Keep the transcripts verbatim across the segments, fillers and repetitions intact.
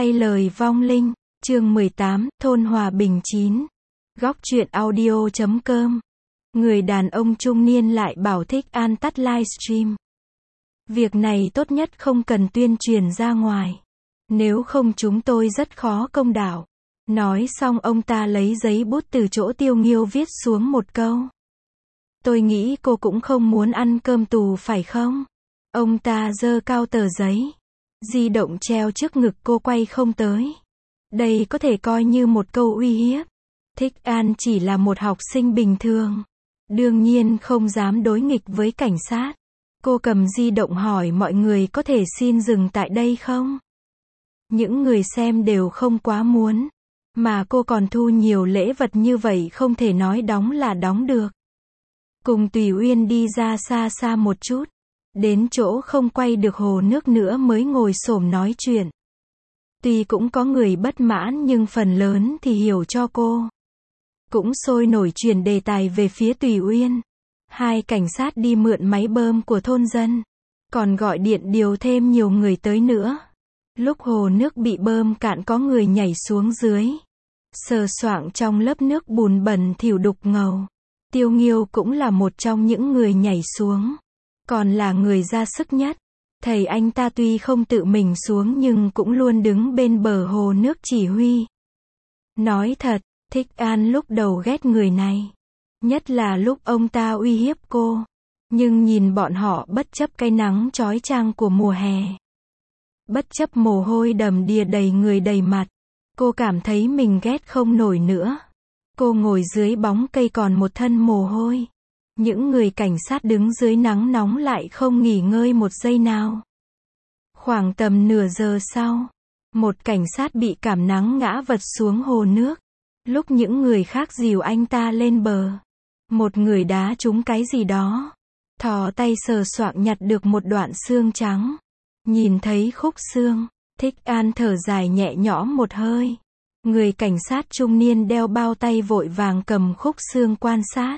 Thay lời vong linh, chương mười tám, thôn Hòa Bình chín. Góc truyện audio chấm com. Người đàn ông trung niên lại bảo Thích An tắt livestream. Việc này tốt nhất không cần tuyên truyền ra ngoài. Nếu không chúng tôi rất khó công đạo. Nói xong ông ta lấy giấy bút từ chỗ Tiêu Nghiêu viết xuống một câu. Tôi nghĩ cô cũng không muốn ăn cơm tù phải không? Ông ta giơ cao tờ giấy. Di động treo trước ngực cô quay không tới. Đây có thể coi như một câu uy hiếp. Thích An chỉ là một học sinh bình thường. Đương nhiên không dám đối nghịch với cảnh sát. Cô cầm di động hỏi mọi người có thể xin dừng tại đây không? Những người xem đều không quá muốn. Mà cô còn thu nhiều lễ vật như vậy không thể nói đóng là đóng được. Cùng Tùy Uyên đi ra xa xa một chút. Đến chỗ không quay được hồ nước nữa mới ngồi xổm nói chuyện. Tuy cũng có người bất mãn nhưng phần lớn thì hiểu cho cô. Cũng sôi nổi chuyển đề tài về phía Tùy Uyên. Hai cảnh sát đi mượn máy bơm của thôn dân. Còn gọi điện điều thêm nhiều người tới nữa. Lúc hồ nước bị bơm cạn có người nhảy xuống dưới. Sờ soạng trong lớp nước bùn bẩn thỉu đục ngầu. Tiêu Nghiêu cũng là một trong những người nhảy xuống. Còn là người ra sức nhất. Thầy anh ta tuy không tự mình xuống nhưng cũng luôn đứng bên bờ hồ nước chỉ huy. Nói thật, Thích An lúc đầu ghét người này. Nhất là lúc ông ta uy hiếp cô. Nhưng nhìn bọn họ bất chấp cái nắng chói chang của mùa hè. Bất chấp mồ hôi đầm đìa đầy người đầy mặt. Cô cảm thấy mình ghét không nổi nữa. Cô ngồi dưới bóng cây còn một thân mồ hôi. Những người cảnh sát đứng dưới nắng nóng lại không nghỉ ngơi một giây nào. Khoảng tầm nửa giờ sau, một cảnh sát bị cảm nắng ngã vật xuống hồ nước. Lúc những người khác dìu anh ta lên bờ, một người đá trúng cái gì đó. Thò tay sờ soạng nhặt được một đoạn xương trắng. Nhìn thấy khúc xương, Thích An thở dài nhẹ nhõm một hơi. Người cảnh sát trung niên đeo bao tay vội vàng cầm khúc xương quan sát.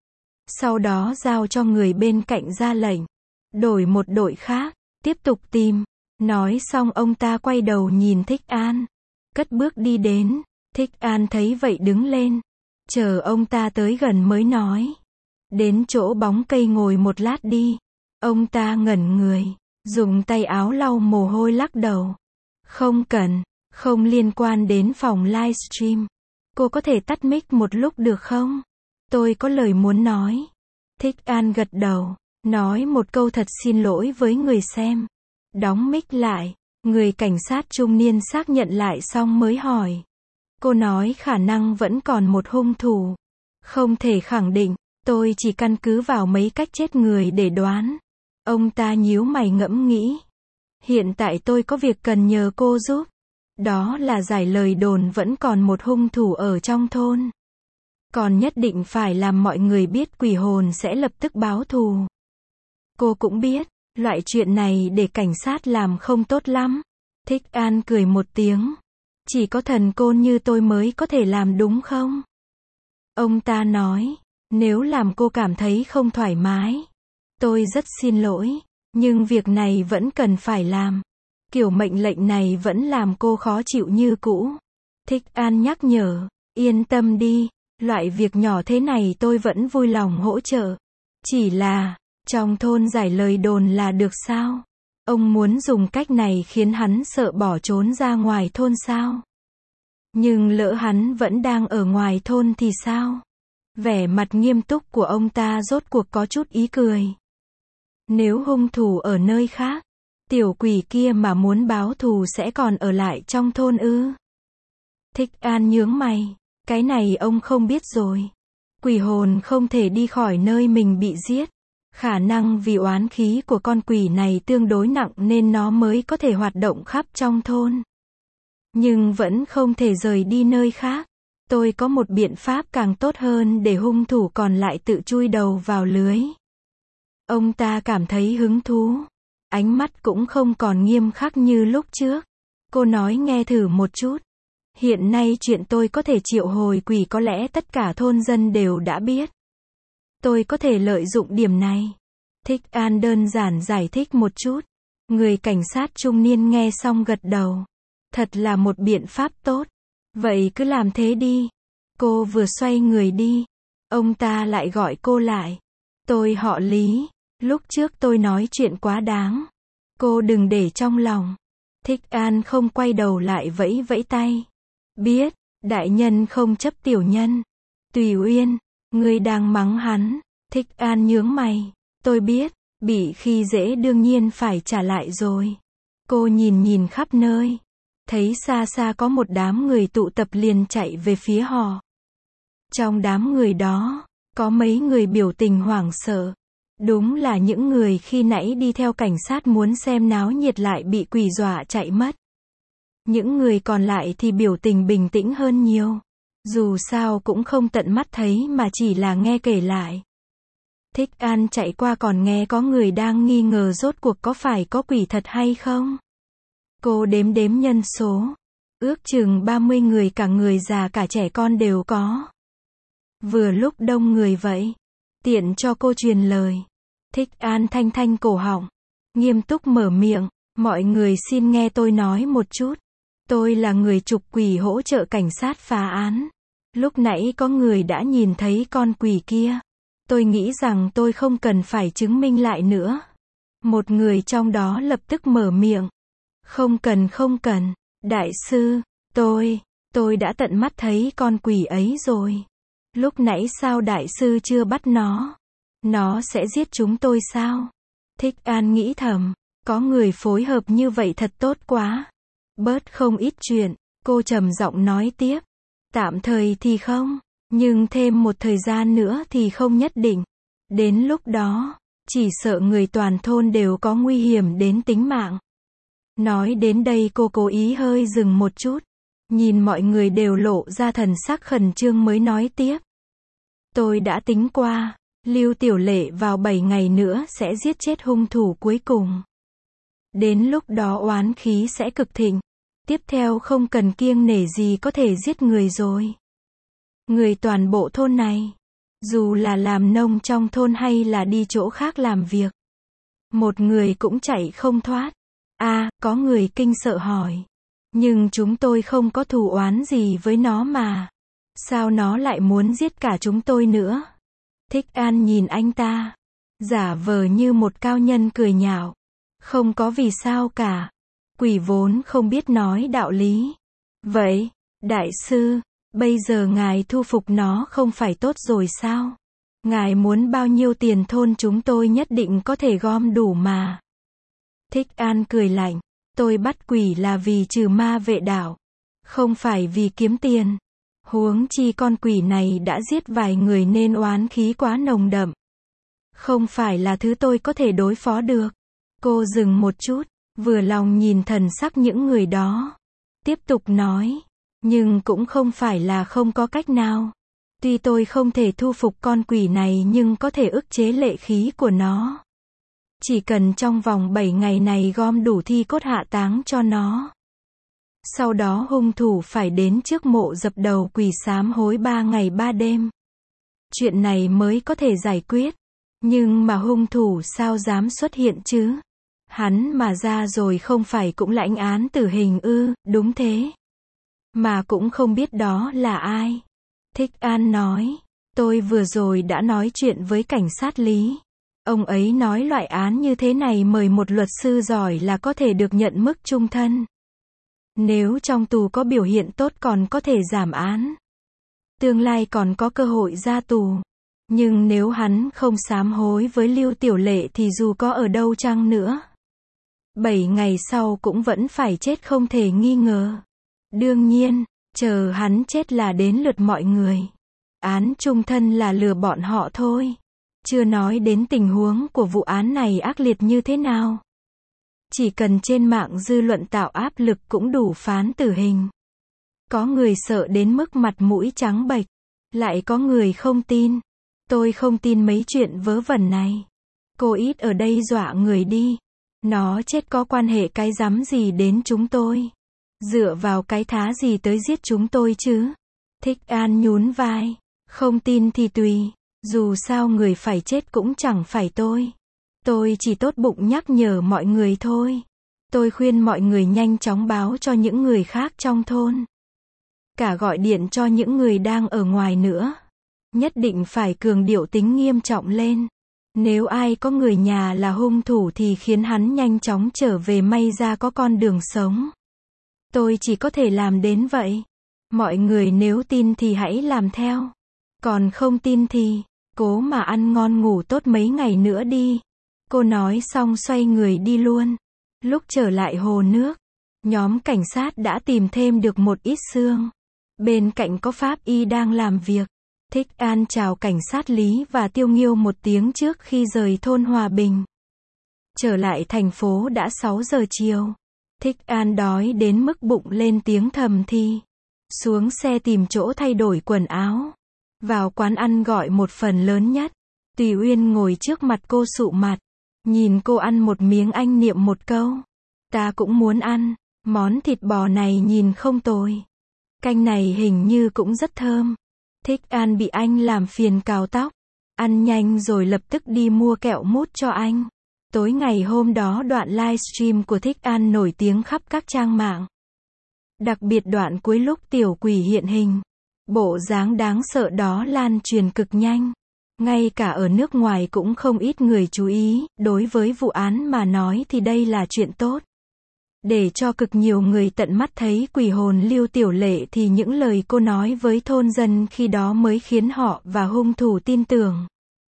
Sau đó giao cho người bên cạnh ra lệnh. Đổi một đội khác, tiếp tục tìm. Nói xong ông ta quay đầu nhìn Thích An. Cất bước đi đến. Thích An thấy vậy đứng lên. Chờ ông ta tới gần mới nói. Đến chỗ bóng cây ngồi một lát đi. Ông ta ngẩn người. Dùng tay áo lau mồ hôi lắc đầu. Không cần. Không liên quan đến phòng livestream. Cô có thể tắt mic một lúc được không? Tôi có lời muốn nói. Thích An gật đầu. Nói một câu thật xin lỗi với người xem. Đóng mic lại. Người cảnh sát trung niên xác nhận lại xong mới hỏi. Cô nói khả năng vẫn còn một hung thủ. Không thể khẳng định. Tôi chỉ căn cứ vào mấy cách chết người để đoán. Ông ta nhíu mày ngẫm nghĩ. Hiện tại tôi có việc cần nhờ cô giúp. Đó là giải lời đồn vẫn còn một hung thủ ở trong thôn. Còn nhất định phải làm mọi người biết quỷ hồn sẽ lập tức báo thù. Cô cũng biết, loại chuyện này để cảnh sát làm không tốt lắm. Thích An cười một tiếng. Chỉ có thần côn như tôi mới có thể làm đúng không? Ông ta nói, nếu làm cô cảm thấy không thoải mái. Tôi rất xin lỗi, nhưng việc này vẫn cần phải làm. Kiểu mệnh lệnh này vẫn làm cô khó chịu như cũ. Thích An nhắc nhở, yên tâm đi, loại việc nhỏ thế này tôi vẫn vui lòng hỗ trợ. Chỉ là, trong thôn giải lời đồn là được sao? Ông muốn dùng cách này khiến hắn sợ bỏ trốn ra ngoài thôn sao? Nhưng lỡ hắn vẫn đang ở ngoài thôn thì sao? Vẻ mặt nghiêm túc của ông ta rốt cuộc có chút ý cười. Nếu hung thủ ở nơi khác, tiểu quỷ kia mà muốn báo thù sẽ còn ở lại trong thôn ư? Thích An nhướng mày. Cái này ông không biết rồi. Quỷ hồn không thể đi khỏi nơi mình bị giết. Khả năng vì oán khí của con quỷ này tương đối nặng nên nó mới có thể hoạt động khắp trong thôn. Nhưng vẫn không thể rời đi nơi khác. Tôi có một biện pháp càng tốt hơn để hung thủ còn lại tự chui đầu vào lưới. Ông ta cảm thấy hứng thú. Ánh mắt cũng không còn nghiêm khắc như lúc trước. Cô nói nghe thử một chút. Hiện nay chuyện tôi có thể triệu hồi quỷ có lẽ tất cả thôn dân đều đã biết. Tôi có thể lợi dụng điểm này. Thích An đơn giản giải thích một chút. Người cảnh sát trung niên nghe xong gật đầu. Thật là một biện pháp tốt. Vậy cứ làm thế đi. Cô vừa xoay người đi. Ông ta lại gọi cô lại. Tôi họ Lý. Lúc trước tôi nói chuyện quá đáng. Cô đừng để trong lòng. Thích An không quay đầu lại vẫy vẫy tay. Biết, đại nhân không chấp tiểu nhân. Tùy Uyên, ngươi đang mắng hắn. Thích An nhướng mày. Tôi biết, bị khi dễ đương nhiên phải trả lại rồi. Cô nhìn nhìn khắp nơi. Thấy xa xa có một đám người tụ tập liền chạy về phía họ. Trong đám người đó, có mấy người biểu tình hoảng sợ. Đúng là những người khi nãy đi theo cảnh sát muốn xem náo nhiệt lại bị quỷ dọa chạy mất. Những người còn lại thì biểu tình bình tĩnh hơn nhiều. Dù sao cũng không tận mắt thấy mà chỉ là nghe kể lại. Thích An chạy qua còn nghe có người đang nghi ngờ rốt cuộc có phải có quỷ thật hay không. Cô đếm đếm nhân số. Ước chừng ba mươi người, cả người già cả trẻ con đều có. Vừa lúc đông người vậy. Tiện cho cô truyền lời. Thích An thanh thanh cổ họng. Nghiêm túc mở miệng. Mọi người xin nghe tôi nói một chút. Tôi là người trục quỷ hỗ trợ cảnh sát phá án. Lúc nãy có người đã nhìn thấy con quỷ kia. Tôi nghĩ rằng tôi không cần phải chứng minh lại nữa. Một người trong đó lập tức mở miệng. Không cần không cần. Đại sư, tôi, tôi đã tận mắt thấy con quỷ ấy rồi. Lúc nãy sao đại sư chưa bắt nó? Nó sẽ giết chúng tôi sao? Thích An nghĩ thầm. Có người phối hợp như vậy thật tốt quá. Bớt không ít chuyện. Cô trầm giọng nói tiếp. Tạm thời thì không. Nhưng thêm một thời gian nữa thì không nhất định. Đến lúc đó, chỉ sợ người toàn thôn đều có nguy hiểm đến tính mạng. Nói đến đây cô cố ý hơi dừng một chút. Nhìn mọi người đều lộ ra thần sắc khẩn trương mới nói tiếp. Tôi đã tính qua, Lưu Tiểu Lệ vào bảy ngày nữa sẽ giết chết hung thủ cuối cùng. Đến lúc đó oán khí sẽ cực thịnh. Tiếp theo không cần kiêng nể gì có thể giết người rồi. Người toàn bộ thôn này, dù là làm nông trong thôn hay là đi chỗ khác làm việc, một người cũng chạy không thoát. À, có người kinh sợ hỏi. Nhưng chúng tôi không có thù oán gì với nó mà. Sao nó lại muốn giết cả chúng tôi nữa? Thích An nhìn anh ta. Giả vờ như một cao nhân cười nhạo. Không có vì sao cả. Quỷ vốn không biết nói đạo lý. Vậy, đại sư, bây giờ ngài thu phục nó không phải tốt rồi sao? Ngài muốn bao nhiêu tiền thôn chúng tôi nhất định có thể gom đủ mà. Thích An cười lạnh. Tôi bắt quỷ là vì trừ ma vệ đạo. Không phải vì kiếm tiền. Huống chi con quỷ này đã giết vài người nên oán khí quá nồng đậm. Không phải là thứ tôi có thể đối phó được. Cô dừng một chút, vừa lòng nhìn thần sắc những người đó. Tiếp tục nói. Nhưng cũng không phải là không có cách nào. Tuy tôi không thể thu phục con quỷ này nhưng có thể ức chế lệ khí của nó. Chỉ cần trong vòng bảy ngày này gom đủ thi cốt hạ táng cho nó. Sau đó hung thủ phải đến trước mộ dập đầu quỷ sám hối ba ngày ba đêm. Chuyện này mới có thể giải quyết. Nhưng mà hung thủ sao dám xuất hiện chứ? Hắn mà ra rồi không phải cũng lãnh án tử hình ư? Đúng thế. Mà cũng không biết đó là ai. Thích An nói. Tôi vừa rồi đã nói chuyện với cảnh sát Lý. Ông ấy nói loại án như thế này mời một luật sư giỏi là có thể được nhận mức chung thân. Nếu trong tù có biểu hiện tốt còn có thể giảm án. Tương lai còn có cơ hội ra tù. Nhưng nếu hắn không sám hối với Lưu Tiểu Lệ thì dù có ở đâu chăng nữa, bảy ngày sau cũng vẫn phải chết không thể nghi ngờ. Đương nhiên, chờ hắn chết là đến lượt mọi người. Án chung thân là lừa bọn họ thôi. Chưa nói đến tình huống của vụ án này ác liệt như thế nào. Chỉ cần trên mạng dư luận tạo áp lực cũng đủ phán tử hình. Có người sợ đến mức mặt mũi trắng bệch. Lại có người không tin. Tôi không tin mấy chuyện vớ vẩn này. Cô ít ở đây dọa người đi. Nó chết có quan hệ cái rắm gì đến chúng tôi? Dựa vào cái thá gì tới giết chúng tôi chứ? Thích An nhún vai. Không tin thì tùy. Dù sao người phải chết cũng chẳng phải tôi. Tôi chỉ tốt bụng nhắc nhở mọi người thôi. Tôi khuyên mọi người nhanh chóng báo cho những người khác trong thôn. Cả gọi điện cho những người đang ở ngoài nữa. Nhất định phải cường điệu tính nghiêm trọng lên. Nếu ai có người nhà là hung thủ thì khiến hắn nhanh chóng trở về, may ra có con đường sống. Tôi chỉ có thể làm đến vậy. Mọi người nếu tin thì hãy làm theo. Còn không tin thì, cố mà ăn ngon ngủ tốt mấy ngày nữa đi. Cô nói xong xoay người đi luôn. Lúc trở lại hồ nước, nhóm cảnh sát đã tìm thêm được một ít xương. Bên cạnh có pháp y đang làm việc. Thích An chào cảnh sát Lý và Tiêu Nghiêu một tiếng trước khi rời thôn Hòa Bình. Trở lại thành phố đã sáu giờ chiều. Thích An đói đến mức bụng lên tiếng thầm thì. Xuống xe tìm chỗ thay đổi quần áo. Vào quán ăn gọi một phần lớn nhất. Tùy Uyên ngồi trước mặt cô sụ mặt. Nhìn cô ăn một miếng anh niệm một câu. Ta cũng muốn ăn. Món thịt bò này nhìn không tồi. Canh này hình như cũng rất thơm. Thích An bị anh làm phiền cào tóc. Ăn nhanh rồi lập tức đi mua kẹo mút cho anh. Tối ngày hôm đó đoạn livestream của Thích An nổi tiếng khắp các trang mạng. Đặc biệt đoạn cuối lúc tiểu quỷ hiện hình. Bộ dáng đáng sợ đó lan truyền cực nhanh. Ngay cả ở nước ngoài cũng không ít người chú ý, đối với vụ án mà nói thì đây là chuyện tốt. Để cho cực nhiều người tận mắt thấy quỷ hồn Lưu Tiểu Lệ thì những lời cô nói với thôn dân khi đó mới khiến họ và hung thủ tin tưởng.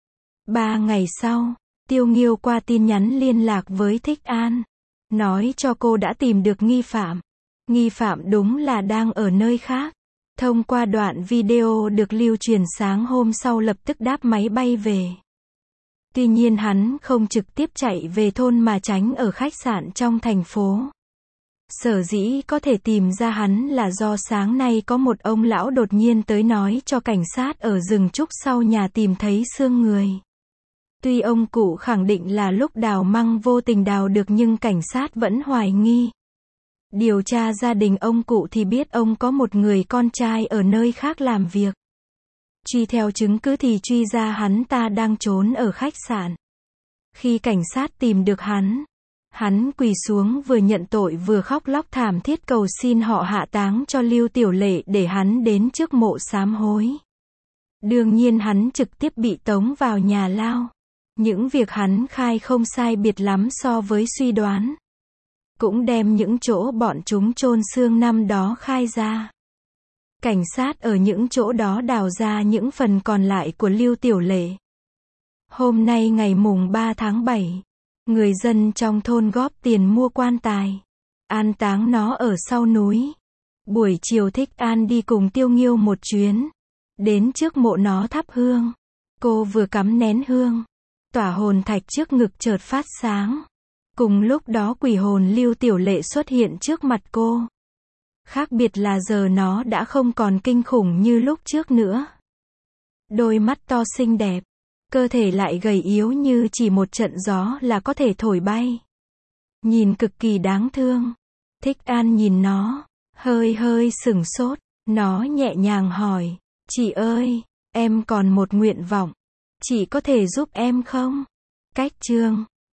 Ba ngày sau, Tiêu Nghiêu qua tin nhắn liên lạc với Thích An. Nói cho cô đã tìm được nghi phạm. Nghi phạm đúng là đang ở nơi khác. Thông qua đoạn video được lưu truyền sáng hôm sau lập tức đáp máy bay về. Tuy nhiên hắn không trực tiếp chạy về thôn mà tránh ở khách sạn trong thành phố. Sở dĩ có thể tìm ra hắn là do sáng nay có một ông lão đột nhiên tới nói cho cảnh sát ở rừng trúc sau nhà tìm thấy xương người. Tuy ông cụ khẳng định là lúc đào măng vô tình đào được nhưng cảnh sát vẫn hoài nghi. Điều tra gia đình ông cụ thì biết ông có một người con trai ở nơi khác làm việc. Truy theo chứng cứ thì truy ra hắn ta đang trốn ở khách sạn. Khi cảnh sát tìm được hắn, hắn quỳ xuống vừa nhận tội vừa khóc lóc thảm thiết cầu xin họ hạ táng cho Lưu Tiểu Lệ để hắn đến trước mộ sám hối. Đương nhiên hắn trực tiếp bị tống vào nhà lao. Những việc hắn khai không sai biệt lắm so với suy đoán. Cũng đem những chỗ bọn chúng chôn xương năm đó khai ra. Cảnh sát ở những chỗ đó đào ra những phần còn lại của Lưu Tiểu Lệ. Hôm nay ngày mùng ba tháng bảy, người dân trong thôn góp tiền mua quan tài, an táng nó ở sau núi. Buổi chiều Thích An đi cùng Tiêu Nghiêu một chuyến, đến trước mộ nó thắp hương. Cô vừa cắm nén hương, tỏa hồn thạch trước ngực chợt phát sáng. Cùng lúc đó quỷ hồn Lưu Tiểu Lệ xuất hiện trước mặt cô. Khác biệt là giờ nó đã không còn kinh khủng như lúc trước nữa. Đôi mắt to xinh đẹp, cơ thể lại gầy yếu như chỉ một trận gió là có thể thổi bay. Nhìn cực kỳ đáng thương. Thích An nhìn nó, hơi hơi sửng sốt. Nó nhẹ nhàng hỏi, chị ơi, em còn một nguyện vọng. Chị có thể giúp em không? Cách chương